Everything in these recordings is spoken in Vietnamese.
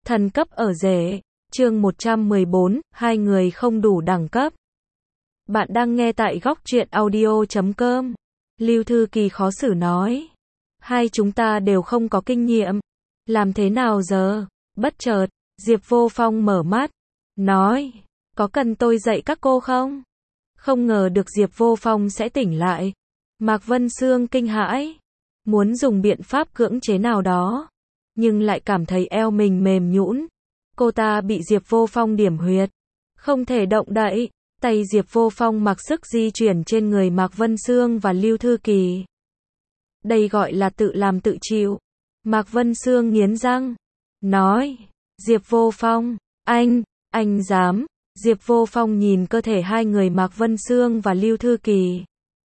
Thần cấp ở rể, chương 114, hai người không đủ đẳng cấp. Bạn đang nghe tại góc truyện audio.com. Lưu Thư Kỳ khó xử nói. Hai chúng ta đều không có kinh nghiệm. Làm thế nào giờ? Bất chợt, Diệp Vô Phong mở mắt. Nói, có cần tôi dạy các cô không? Không ngờ được Diệp Vô Phong sẽ tỉnh lại. Mạc Vân Sương kinh hãi. Muốn dùng biện pháp cưỡng chế nào đó. Nhưng lại cảm thấy eo mình mềm nhũn. Cô ta bị Diệp Vô Phong điểm huyệt. Không thể động đậy. Tay Diệp Vô Phong mặc sức di chuyển trên người Mạc Vân Sương và Lưu Thư Kỳ. Đây gọi là tự làm tự chịu. Mạc Vân Sương nghiến răng. Nói. Diệp Vô Phong. Anh dám. Diệp Vô Phong nhìn cơ thể hai người Mạc Vân Sương và Lưu Thư Kỳ.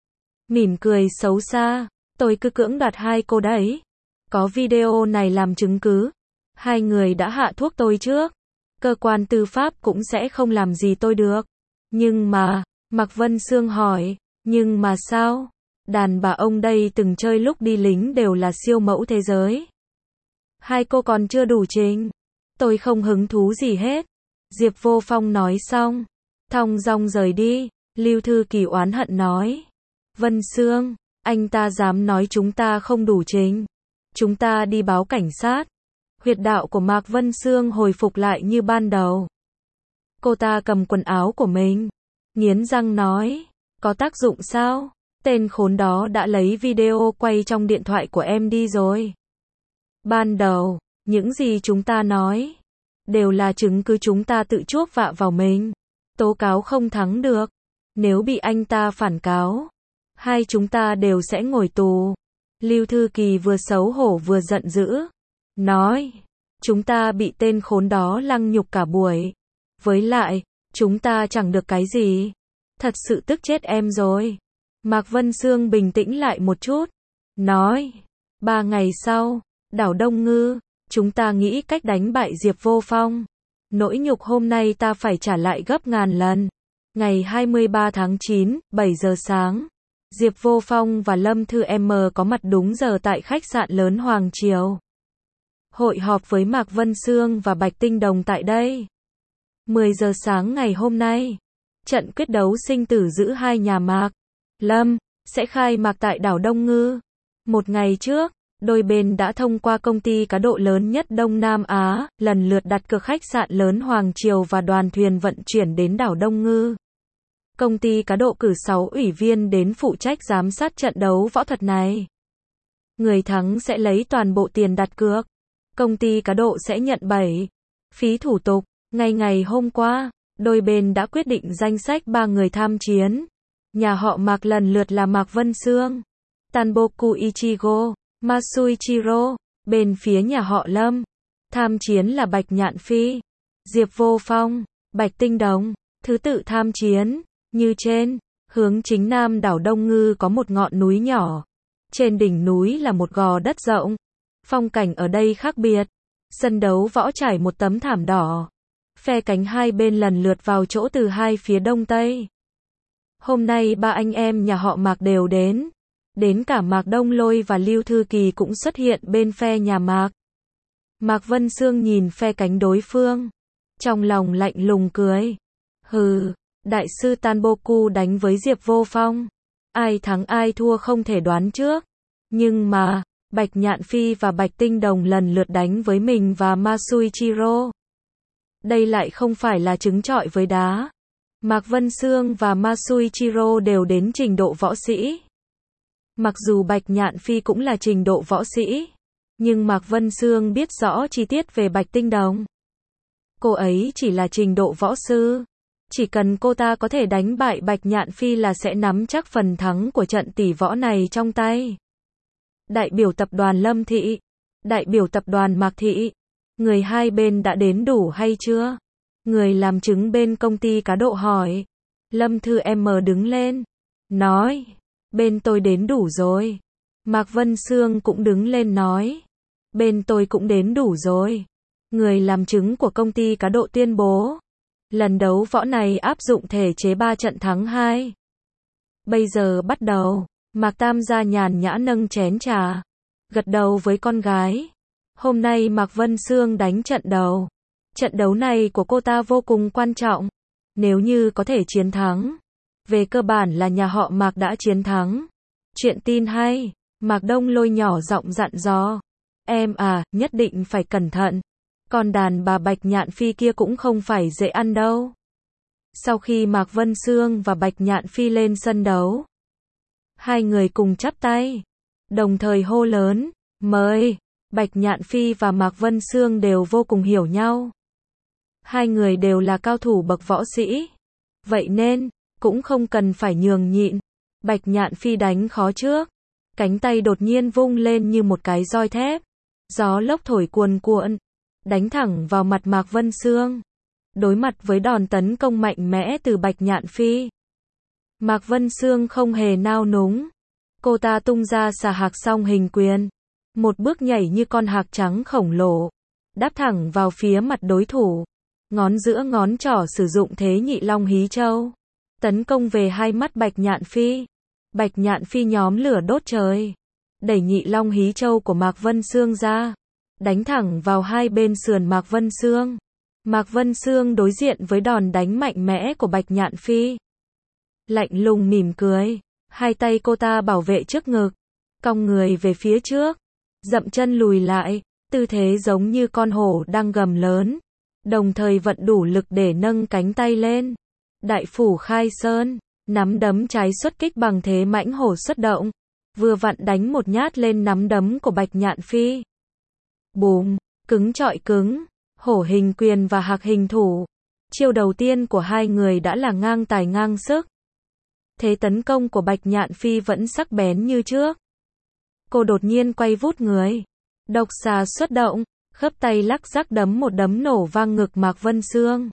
Mỉm cười xấu xa. Tôi cứ cưỡng đoạt hai cô đấy. Có video này làm chứng cứ. Hai người đã hạ thuốc tôi trước. Cơ quan tư pháp cũng sẽ không làm gì tôi được. Nhưng mà, Mạc Vân Sương hỏi, nhưng mà sao? Đàn bà ông đây từng chơi lúc đi lính đều là siêu mẫu thế giới. Hai cô còn chưa đủ trình. Tôi không hứng thú gì hết. Diệp Vô Phong nói xong. Thong dong rời đi. Lưu Thư Kỳ oán hận nói. Vân Sương, anh ta dám nói chúng ta không đủ trình. Chúng ta đi báo cảnh sát. Huyệt đạo của Mạc Vân Sương hồi phục lại như ban đầu. Cô ta cầm quần áo của mình. Nghiến răng nói. Có tác dụng sao? Tên khốn đó đã lấy video quay trong điện thoại của em đi rồi. Ban đầu, những gì chúng ta nói đều là chứng cứ chúng ta tự chuốc vạ vào mình. Tố cáo không thắng được. Nếu bị anh ta phản cáo, hai chúng ta đều sẽ ngồi tù. Lưu Thư Kỳ vừa xấu hổ vừa giận dữ. Nói, chúng ta bị tên khốn đó lăng nhục cả buổi. Với lại, chúng ta chẳng được cái gì. Thật sự tức chết em rồi. Mạc Vân Sương bình tĩnh lại một chút. Nói, 3 ngày sau, đảo Đông Ngư, chúng ta nghĩ cách đánh bại Diệp Vô Phong. Nỗi nhục hôm nay ta phải trả lại gấp ngàn lần. Ngày 23 tháng 9, 7 giờ sáng. Diệp Vô Phong và Lâm Thư M có mặt đúng giờ tại khách sạn lớn Hoàng Triều. Hội họp với Mạc Vân Sương và Bạch Tinh Đồng tại đây. 10 giờ sáng ngày hôm nay, trận quyết đấu sinh tử giữa hai nhà Mạc, Lâm, sẽ khai mạc tại đảo Đông Ngư. Một ngày trước, đôi bên đã thông qua công ty cá độ lớn nhất Đông Nam Á, lần lượt đặt cược khách sạn lớn Hoàng Triều và đoàn thuyền vận chuyển đến đảo Đông Ngư. Công ty cá độ cử 6 ủy viên đến phụ trách giám sát trận đấu võ thuật này. Người thắng sẽ lấy toàn bộ tiền đặt cược. Công ty cá độ sẽ nhận 7 phí thủ tục. Ngày hôm qua, đôi bên đã quyết định danh sách 3 người tham chiến. Nhà họ Mạc lần lượt là Mạc Vân Sương, Tanboku Ichigo, Masuichiro. Bên phía nhà họ Lâm, tham chiến là Bạch Nhạn Phi, Diệp Vô Phong, Bạch Tinh Đồng. Thứ tự tham chiến, như trên, hướng chính nam đảo Đông Ngư có một ngọn núi nhỏ. Trên đỉnh núi là một gò đất rộng. Phong cảnh ở đây khác biệt. Sân đấu võ trải một tấm thảm đỏ. Phe cánh hai bên lần lượt vào chỗ từ hai phía đông tây. Hôm nay ba anh em nhà họ Mạc đều đến. Đến cả Mạc Đông Lôi và Lưu Thư Kỳ cũng xuất hiện bên phe nhà Mạc. Mạc Vân Sương nhìn phe cánh đối phương. Trong lòng lạnh lùng cười. Hừ, đại sư Tanboku đánh với Diệp Vô Phong. Ai thắng ai thua không thể đoán trước. Nhưng mà, Bạch Nhạn Phi và Bạch Tinh Đồng lần lượt đánh với mình và Masuichiro. Đây lại không phải là trứng trọi với đá. Mạc Vân Sương và Masuichiro đều đến trình độ võ sĩ. Mặc dù Bạch Nhạn Phi cũng là trình độ võ sĩ, nhưng Mạc Vân Sương biết rõ chi tiết về Bạch Tinh Đồng. Cô ấy chỉ là trình độ võ sư. Chỉ cần cô ta có thể đánh bại Bạch Nhạn Phi là sẽ nắm chắc phần thắng của trận tỷ võ này trong tay. Đại biểu tập đoàn Lâm Thị, đại biểu tập đoàn Mạc Thị, người hai bên đã đến đủ hay chưa? Người làm chứng bên công ty cá độ hỏi. Lâm Thư M đứng lên, nói, bên tôi đến đủ rồi. Mạc Vân Sương cũng đứng lên nói, bên tôi cũng đến đủ rồi. Người làm chứng của công ty cá độ tuyên bố, lần đấu võ này áp dụng thể chế 3 trận thắng 2. Bây giờ bắt đầu. Mạc Tam gia nhàn nhã nâng chén trà, gật đầu với con gái. Hôm nay Mạc Vân Sương đánh trận đầu. Trận đấu này của cô ta vô cùng quan trọng. Nếu như có thể chiến thắng, về cơ bản là nhà họ Mạc đã chiến thắng. Chuyện tin hay, Mạc Đông Lôi nhỏ giọng dặn dò. Em à, nhất định phải cẩn thận. Còn đàn bà Bạch Nhạn Phi kia cũng không phải dễ ăn đâu. Sau khi Mạc Vân Sương và Bạch Nhạn Phi lên sân đấu, hai người cùng chắp tay, đồng thời hô lớn, mời. Bạch Nhạn Phi và Mạc Vân Sương đều vô cùng hiểu nhau. Hai người đều là cao thủ bậc võ sĩ. Vậy nên, cũng không cần phải nhường nhịn. Bạch Nhạn Phi đánh khó trước. Cánh tay đột nhiên vung lên như một cái roi thép. Gió lốc thổi cuồn cuộn, đánh thẳng vào mặt Mạc Vân Sương. Đối mặt với đòn tấn công mạnh mẽ từ Bạch Nhạn Phi, Mạc Vân Sương không hề nao núng. Cô ta tung ra xà hạc song hình quyền. Một bước nhảy như con hạc trắng khổng lồ, đáp thẳng vào phía mặt đối thủ. Ngón giữa ngón trỏ sử dụng thế Nhị Long Hí Châu, tấn công về hai mắt Bạch Nhạn Phi. Bạch Nhạn Phi nhóm lửa đốt trời, đẩy Nhị Long Hí Châu của Mạc Vân Sương ra, đánh thẳng vào hai bên sườn Mạc Vân Sương. Mạc Vân Sương đối diện với đòn đánh mạnh mẽ của Bạch Nhạn Phi, lạnh lùng mỉm cười, hai tay cô ta bảo vệ trước ngực, cong người về phía trước, dậm chân lùi lại, tư thế giống như con hổ đang gầm lớn, đồng thời vận đủ lực để nâng cánh tay lên. Đại phủ khai sơn, nắm đấm trái xuất kích bằng thế mãnh hổ xuất động, vừa vặn đánh một nhát lên nắm đấm của Bạch Nhạn Phi. Bùm, cứng chọi cứng, hổ hình quyền và hạc hình thủ. Chiêu đầu tiên của hai người đã là ngang tài ngang sức. Thế tấn công của Bạch Nhạn Phi vẫn sắc bén như trước. Cô đột nhiên quay vút người, độc xà xuất động, khớp tay lắc rắc đấm một đấm nổ vang ngực Mạc Vân Sương.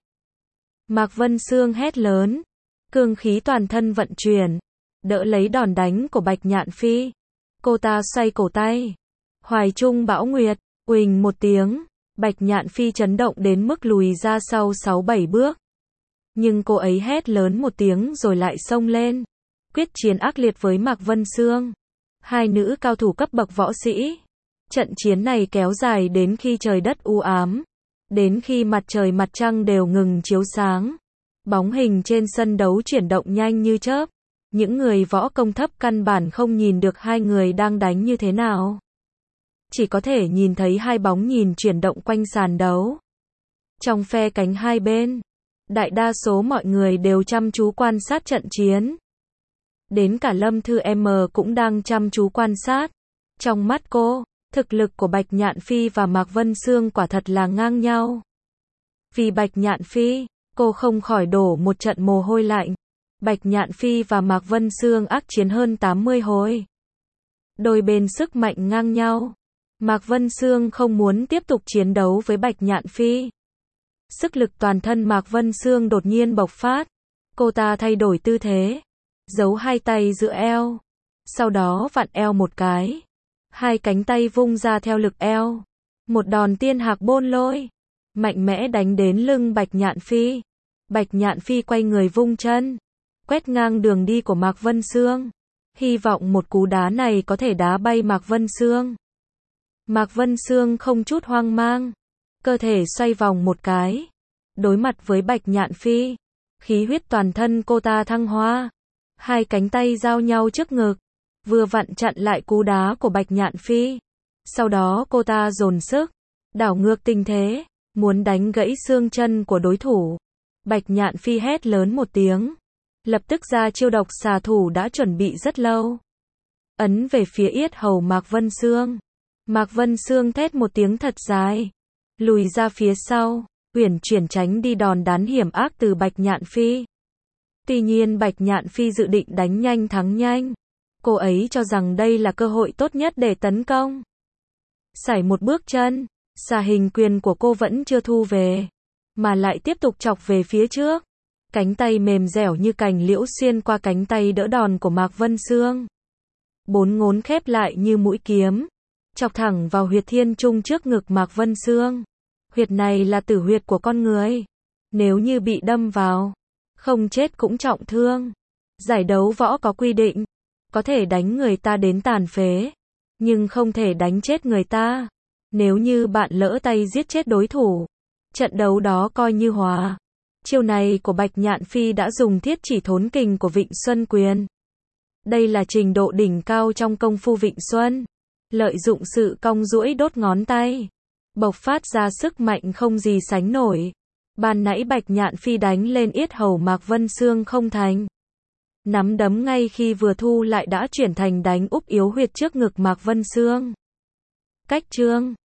Mạc Vân Sương hét lớn, cương khí toàn thân vận chuyển, đỡ lấy đòn đánh của Bạch Nhạn Phi. Cô ta xoay cổ tay, Hoài Trung Bão Nguyệt, uỳnh một tiếng, Bạch Nhạn Phi chấn động đến mức lùi ra sau 6-7 bước. Nhưng cô ấy hét lớn một tiếng rồi lại xông lên, quyết chiến ác liệt với Mạc Vân Sương. Hai nữ cao thủ cấp bậc võ sĩ. Trận chiến này kéo dài đến khi trời đất u ám, đến khi mặt trời mặt trăng đều ngừng chiếu sáng. Bóng hình trên sân đấu chuyển động nhanh như chớp. Những người võ công thấp căn bản không nhìn được hai người đang đánh như thế nào. Chỉ có thể nhìn thấy hai bóng nhìn chuyển động quanh sàn đấu. Trong phe cánh hai bên, đại đa số mọi người đều chăm chú quan sát trận chiến. Đến cả Lâm Thư M cũng đang chăm chú quan sát. Trong mắt cô, thực lực của Bạch Nhạn Phi và Mạc Vân Sương quả thật là ngang nhau. Vì Bạch Nhạn Phi, cô không khỏi đổ một trận mồ hôi lạnh. Bạch Nhạn Phi và Mạc Vân Sương ác chiến hơn 80 hồi. Đôi bên sức mạnh ngang nhau. Mạc Vân Sương không muốn tiếp tục chiến đấu với Bạch Nhạn Phi. Sức lực toàn thân Mạc Vân Sương đột nhiên bộc phát. Cô ta thay đổi tư thế, giấu hai tay giữa eo, sau đó vặn eo một cái. Hai cánh tay vung ra theo lực eo. Một đòn tiên hạc bôn lôi, mạnh mẽ đánh đến lưng Bạch Nhạn Phi. Bạch Nhạn Phi quay người vung chân, quét ngang đường đi của Mạc Vân Sương. Hy vọng một cú đá này có thể đá bay Mạc Vân Sương. Mạc Vân Sương không chút hoang mang, cơ thể xoay vòng một cái, đối mặt với Bạch Nhạn Phi. Khí huyết toàn thân cô ta thăng hoa, hai cánh tay giao nhau trước ngực, vừa vặn chặn lại cú đá của Bạch Nhạn Phi. Sau đó cô ta dồn sức, đảo ngược tình thế, muốn đánh gãy xương chân của đối thủ. Bạch Nhạn Phi hét lớn một tiếng, lập tức ra chiêu độc xà thủ đã chuẩn bị rất lâu. Ấn về phía yết hầu Mạc Vân Sương. Mạc Vân Sương thét một tiếng thật dài, lùi ra phía sau, uyển chuyển tránh đi đòn đán hiểm ác từ Bạch Nhạn Phi. Tuy nhiên Bạch Nhạn Phi dự định đánh nhanh thắng nhanh. Cô ấy cho rằng đây là cơ hội tốt nhất để tấn công. Sải một bước chân, xà hình quyền của cô vẫn chưa thu về, mà lại tiếp tục chọc về phía trước. Cánh tay mềm dẻo như cành liễu xuyên qua cánh tay đỡ đòn của Mạc Vân Sương. Bốn ngón khép lại như mũi kiếm, chọc thẳng vào huyệt thiên trung trước ngực Mạc Vân Sương. Huyệt này là tử huyệt của con người. Nếu như bị đâm vào, không chết cũng trọng thương. Giải đấu võ có quy định, có thể đánh người ta đến tàn phế, nhưng không thể đánh chết người ta. Nếu như bạn lỡ tay giết chết đối thủ, trận đấu đó coi như hòa. Chiêu này của Bạch Nhạn Phi đã dùng thiết chỉ thốn kình của Vịnh Xuân Quyền. Đây là trình độ đỉnh cao trong công phu Vịnh Xuân. Lợi dụng sự cong duỗi đốt ngón tay, bộc phát ra sức mạnh không gì sánh nổi. Ban nãy Bạch Nhạn Phi đánh lên yết hầu Mạc Vân Xương không thành. Nắm đấm ngay khi vừa thu lại đã chuyển thành đánh úp yếu huyệt trước ngực Mạc Vân Xương. Cách chương